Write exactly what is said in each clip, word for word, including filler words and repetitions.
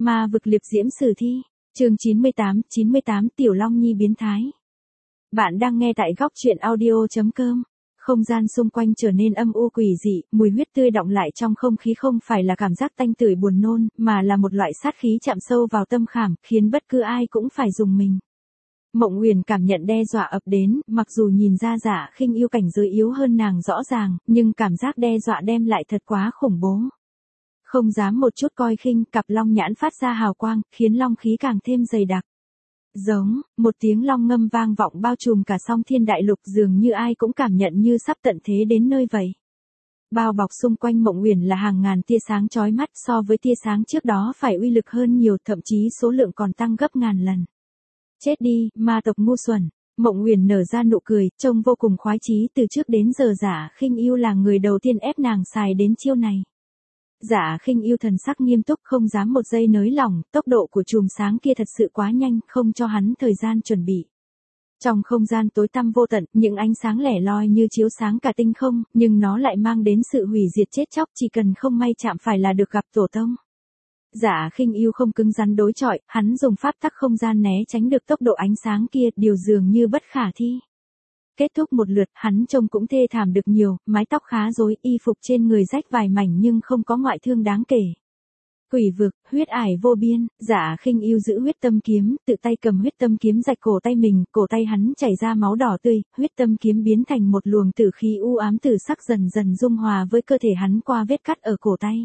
Ma vực liệp diễm sử thi, chương chín mươi tám, chín mươi tám Tiểu Long Nhi biến thái. Bạn đang nghe tại góc truyện audio.com. Không gian xung quanh trở nên âm u quỷ dị, mùi huyết tươi đọng lại trong không khí không phải là cảm giác tanh tưởi buồn nôn, mà là một loại sát khí chạm sâu vào tâm khảm, khiến bất cứ ai cũng phải rùng mình. Mộng Uyển cảm nhận đe dọa ập đến, mặc dù nhìn ra Dạ Khinh Yêu cảnh giới yếu hơn nàng rõ ràng, nhưng cảm giác đe dọa đem lại thật quá khủng bố. Không dám một chút coi khinh, cặp long nhãn phát ra hào quang, khiến long khí càng thêm dày đặc. Giống, một tiếng long ngâm vang vọng bao trùm cả song thiên đại lục, dường như ai cũng cảm nhận như sắp tận thế đến nơi vậy. Bao bọc xung quanh Mộng Uyển là hàng ngàn tia sáng chói mắt, so với tia sáng trước đó phải uy lực hơn nhiều, thậm chí số lượng còn tăng gấp ngàn lần. Chết đi, ma tộc ngu xuẩn. Mộng Uyển nở ra nụ cười, trông vô cùng khoái chí, từ trước đến giờ Dạ Khinh Yêu là người đầu tiên ép nàng xài đến chiêu này. Dạ Khinh Yêu thần sắc nghiêm túc, không dám một giây nới lỏng, tốc độ của chùm sáng kia thật sự quá nhanh, không cho hắn thời gian chuẩn bị. Trong không gian tối tăm vô tận, những ánh sáng lẻ loi như chiếu sáng cả tinh không, nhưng nó lại mang đến sự hủy diệt chết chóc, chỉ cần không may chạm phải là được gặp tổ tông. Dạ Khinh Yêu không cứng rắn đối chọi, hắn dùng pháp tắc không gian né tránh được tốc độ ánh sáng kia, điều dường như bất khả thi. Kết thúc một lượt, hắn trông cũng thê thảm được nhiều, mái tóc khá rối, y phục trên người rách vài mảnh nhưng không có ngoại thương đáng kể. Quỷ vực, huyết ải vô biên, Dạ Khinh Yêu giữ huyết tâm kiếm, tự tay cầm huyết tâm kiếm rạch cổ tay mình, cổ tay hắn chảy ra máu đỏ tươi, huyết tâm kiếm biến thành một luồng tử khí u ám tử sắc dần dần dung hòa với cơ thể hắn qua vết cắt ở cổ tay.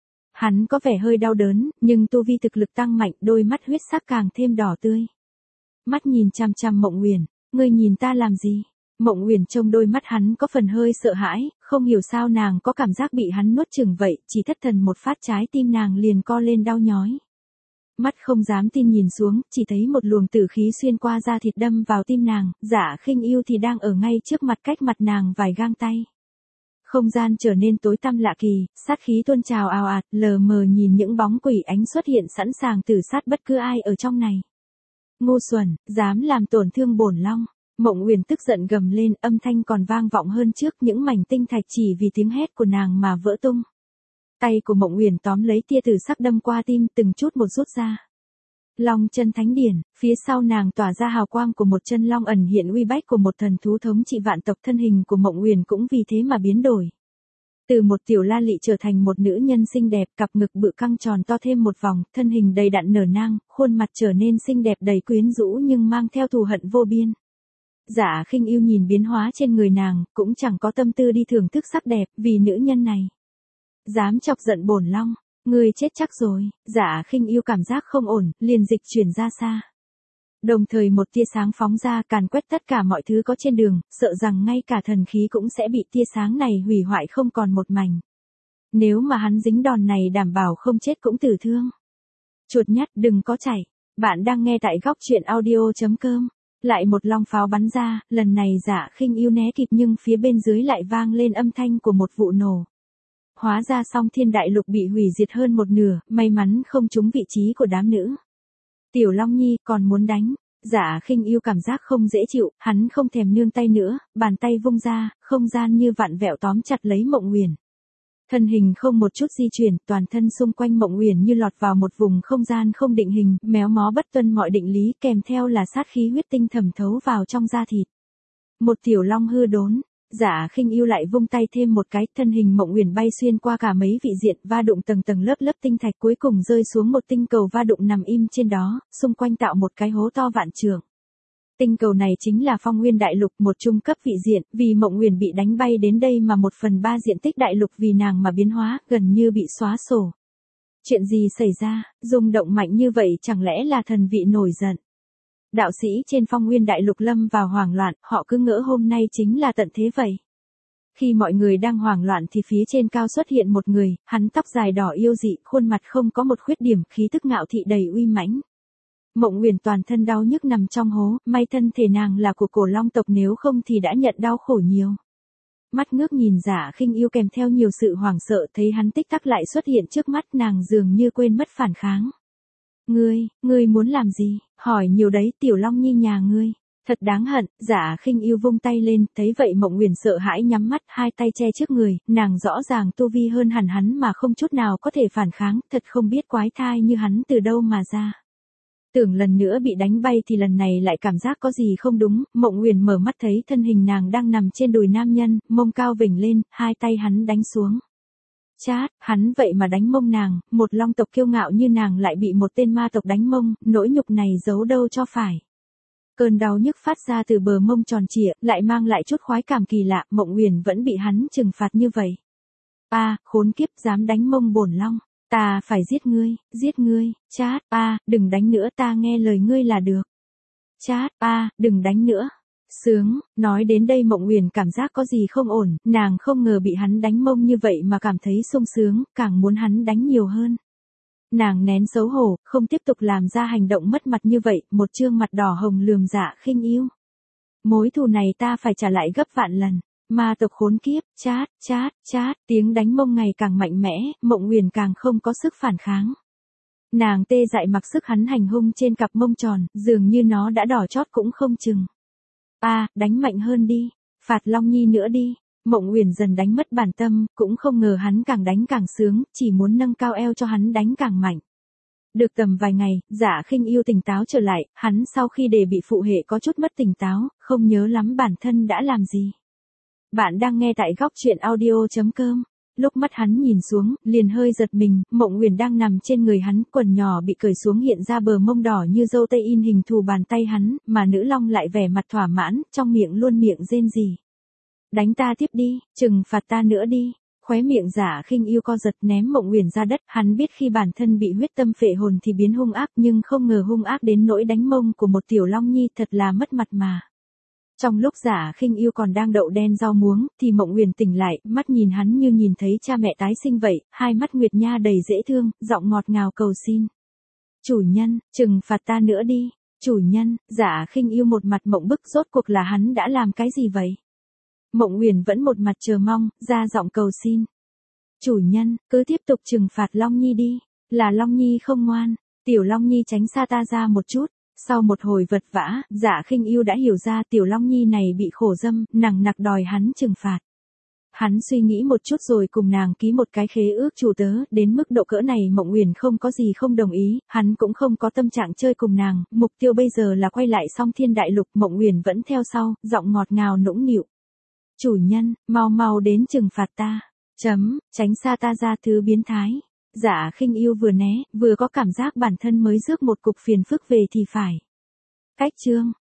Hắn có vẻ hơi đau đớn, nhưng tu vi thực lực tăng mạnh, đôi mắt huyết sắc càng thêm đỏ tươi. Mắt nhìn chằm chằm Mộng Uyển, ngươi nhìn ta làm gì? Mộng Uyển trông đôi mắt hắn có phần hơi sợ hãi, không hiểu sao nàng có cảm giác bị hắn nuốt chửng vậy, chỉ thất thần một phát trái tim nàng liền co lên đau nhói. Mắt không dám tin nhìn xuống, chỉ thấy một luồng tử khí xuyên qua da thịt đâm vào tim nàng, Dạ Khinh Yêu thì đang ở ngay trước mặt, cách mặt nàng vài gang tay. Không gian trở nên tối tăm lạ kỳ, sát khí tuôn trào ào ạt, lờ mờ nhìn những bóng quỷ ánh xuất hiện sẵn sàng tử sát bất cứ ai ở trong này. Ngu xuẩn, dám làm tổn thương bổn long. Mộng Uyển tức giận gầm lên, âm thanh còn vang vọng hơn trước, những mảnh tinh thạch chỉ vì tiếng hét của nàng mà vỡ tung. Tay của Mộng Uyển tóm lấy tia tử sắc đâm qua tim, từng chút một rút ra. Long chân thánh điển, phía sau nàng tỏa ra hào quang của một chân long ẩn hiện uy bách của một thần thú thống trị vạn tộc, thân hình của Mộng Uyển cũng vì thế mà biến đổi. Từ một tiểu la lị trở thành một nữ nhân xinh đẹp, cặp ngực bự căng tròn to thêm một vòng, thân hình đầy đặn nở nang, khuôn mặt trở nên xinh đẹp đầy quyến rũ nhưng mang theo thù hận vô biên. Dạ Khinh Yêu nhìn biến hóa trên người nàng, cũng chẳng có tâm tư đi thưởng thức sắc đẹp, vì nữ nhân này. Dám chọc giận bổn long, ngươi chết chắc rồi. Dạ Khinh Yêu cảm giác không ổn, liền dịch chuyển ra xa. Đồng thời một tia sáng phóng ra, càn quét tất cả mọi thứ có trên đường, sợ rằng ngay cả thần khí cũng sẽ bị tia sáng này hủy hoại không còn một mảnh. Nếu mà hắn dính đòn này đảm bảo không chết cũng tử thương. Chuột nhắt đừng có chạy. Bạn đang nghe tại góc truyện audio.com. Lại một long pháo bắn ra, lần này Dạ Khinh Yêu né kịp nhưng phía bên dưới lại vang lên âm thanh của một vụ nổ. Hóa ra song thiên đại lục bị hủy diệt hơn một nửa, may mắn không trúng vị trí của đám nữ. Tiểu Long Nhi còn muốn đánh. Dạ Khinh Yêu cảm giác không dễ chịu, hắn không thèm nương tay nữa, bàn tay vung ra, không gian như vặn vẹo tóm chặt lấy Mộng Uyển. Thân hình không một chút di chuyển, toàn thân xung quanh Mộng Uyển như lọt vào một vùng không gian không định hình, méo mó bất tuân mọi định lý, kèm theo là sát khí huyết tinh thẩm thấu vào trong da thịt. Một tiểu long hư đốn, Dạ Khinh Yêu lại vung tay thêm một cái, thân hình Mộng Uyển bay xuyên qua cả mấy vị diện, va đụng tầng tầng lớp lớp tinh thạch, cuối cùng rơi xuống một tinh cầu va đụng nằm im trên đó, xung quanh tạo một cái hố to vạn trượng. Tinh cầu này chính là Phong Nguyên Đại Lục, một trung cấp vị diện, vì Mộng Uyển bị đánh bay đến đây mà một phần ba diện tích đại lục vì nàng mà biến hóa, gần như bị xóa sổ. Chuyện gì xảy ra, rung động mạnh như vậy chẳng lẽ là thần vị nổi giận? Đạo sĩ trên Phong Nguyên Đại Lục lâm vào hoảng loạn, họ cứ ngỡ hôm nay chính là tận thế vậy. Khi mọi người đang hoảng loạn thì phía trên cao xuất hiện một người, hắn tóc dài đỏ yêu dị, khuôn mặt không có một khuyết điểm, khí tức ngạo thị đầy uy mãnh. Mộng Uyển toàn thân đau nhức nằm trong hố, may thân thể nàng là của cổ long tộc, nếu không thì đã nhận đau khổ nhiều. Mắt ngước nhìn Dạ Khinh Yêu kèm theo nhiều sự hoảng sợ, thấy hắn tích tắc lại xuất hiện trước mắt, nàng dường như quên mất phản kháng. Ngươi, ngươi muốn làm gì? Hỏi nhiều đấy, Tiểu Long Nhi nhà ngươi. Thật đáng hận, Dạ Khinh Yêu vung tay lên, thấy vậy Mộng Uyển sợ hãi nhắm mắt, hai tay che trước người, nàng rõ ràng tu vi hơn hẳn hắn mà không chút nào có thể phản kháng, thật không biết quái thai như hắn từ đâu mà ra. Tưởng lần nữa bị đánh bay thì lần này lại cảm giác có gì không đúng, Mộng Uyển mở mắt thấy thân hình nàng đang nằm trên đùi nam nhân, mông cao vểnh lên, hai tay hắn đánh xuống. Chát, hắn vậy mà đánh mông nàng, một long tộc kiêu ngạo như nàng lại bị một tên ma tộc đánh mông, nỗi nhục này giấu đâu cho phải. Cơn đau nhức phát ra từ bờ mông tròn trịa, lại mang lại chút khoái cảm kỳ lạ, Mộng Uyển vẫn bị hắn trừng phạt như vậy. A, khốn kiếp, dám đánh mông bổn long, ta phải giết ngươi, giết ngươi, chát, a, đừng đánh nữa, ta nghe lời ngươi là được. Chát, a, đừng đánh nữa. Sướng, nói đến đây Mộng Uyển cảm giác có gì không ổn, nàng không ngờ bị hắn đánh mông như vậy mà cảm thấy sung sướng, càng muốn hắn đánh nhiều hơn. Nàng nén xấu hổ, không tiếp tục làm ra hành động mất mặt như vậy, một trương mặt đỏ hồng lườm Dạ Khinh Yêu. Mối thù này ta phải trả lại gấp vạn lần. Ma tộc khốn kiếp, chát, chát, chát, tiếng đánh mông ngày càng mạnh mẽ, Mộng Uyển càng không có sức phản kháng. Nàng tê dại mặc sức hắn hành hung trên cặp mông tròn, dường như nó đã đỏ chót cũng không chừng. A, à, đánh mạnh hơn đi, phạt Long Nhi nữa đi. Mộng Uyển dần đánh mất bản tâm, cũng không ngờ hắn càng đánh càng sướng, chỉ muốn nâng cao eo cho hắn đánh càng mạnh. Được tầm vài ngày, Dạ Khinh Yêu tỉnh táo trở lại, hắn sau khi để bị phụ hệ có chút mất tỉnh táo, không nhớ lắm bản thân đã làm gì. Bạn đang nghe tại góc truyện audio chấm com. Lúc mắt hắn nhìn xuống, liền hơi giật mình, Mộng Uyển đang nằm trên người hắn, quần nhỏ bị cởi xuống hiện ra bờ mông đỏ như dâu tây in hình thù bàn tay hắn, mà nữ long lại vẻ mặt thỏa mãn, trong miệng luôn miệng rên rỉ. Đánh ta tiếp đi, trừng phạt ta nữa đi. Khóe miệng Dạ Khinh Yêu co giật ném Mộng Uyển ra đất, hắn biết khi bản thân bị huyết tâm phệ hồn thì biến hung ác, nhưng không ngờ hung ác đến nỗi đánh mông của một tiểu long nhi, thật là mất mặt mà. Trong lúc Dạ Khinh Yêu còn đang đậu đen rau muống, thì Mộng Uyển tỉnh lại, mắt nhìn hắn như nhìn thấy cha mẹ tái sinh vậy, hai mắt Nguyệt Nha đầy dễ thương, giọng ngọt ngào cầu xin. Chủ nhân, trừng phạt ta nữa đi. Chủ nhân, Dạ Khinh Yêu một mặt mộng bức, rốt cuộc là hắn đã làm cái gì vậy? Mộng Uyển vẫn một mặt chờ mong, ra giọng cầu xin. Chủ nhân, cứ tiếp tục trừng phạt Long Nhi đi, là Long Nhi không ngoan, tiểu Long Nhi tránh xa ta ra một chút. Sau một hồi vật vã, Dạ Khinh Yêu đã hiểu ra tiểu Long Nhi này bị khổ dâm, nằng nặc đòi hắn trừng phạt. Hắn suy nghĩ một chút rồi cùng nàng ký một cái khế ước chủ tớ, đến mức độ cỡ này Mộng Uyển không có gì không đồng ý, hắn cũng không có tâm trạng chơi cùng nàng, mục tiêu bây giờ là quay lại Song Thiên Đại Lục, Mộng Uyển vẫn theo sau, giọng ngọt ngào nũng nịu. Chủ nhân, mau mau đến trừng phạt ta. Chấm, tránh xa ta ra thứ biến thái. Dạ Khinh Yêu vừa né, vừa có cảm giác bản thân mới rước một cục phiền phức về thì phải. Cách chương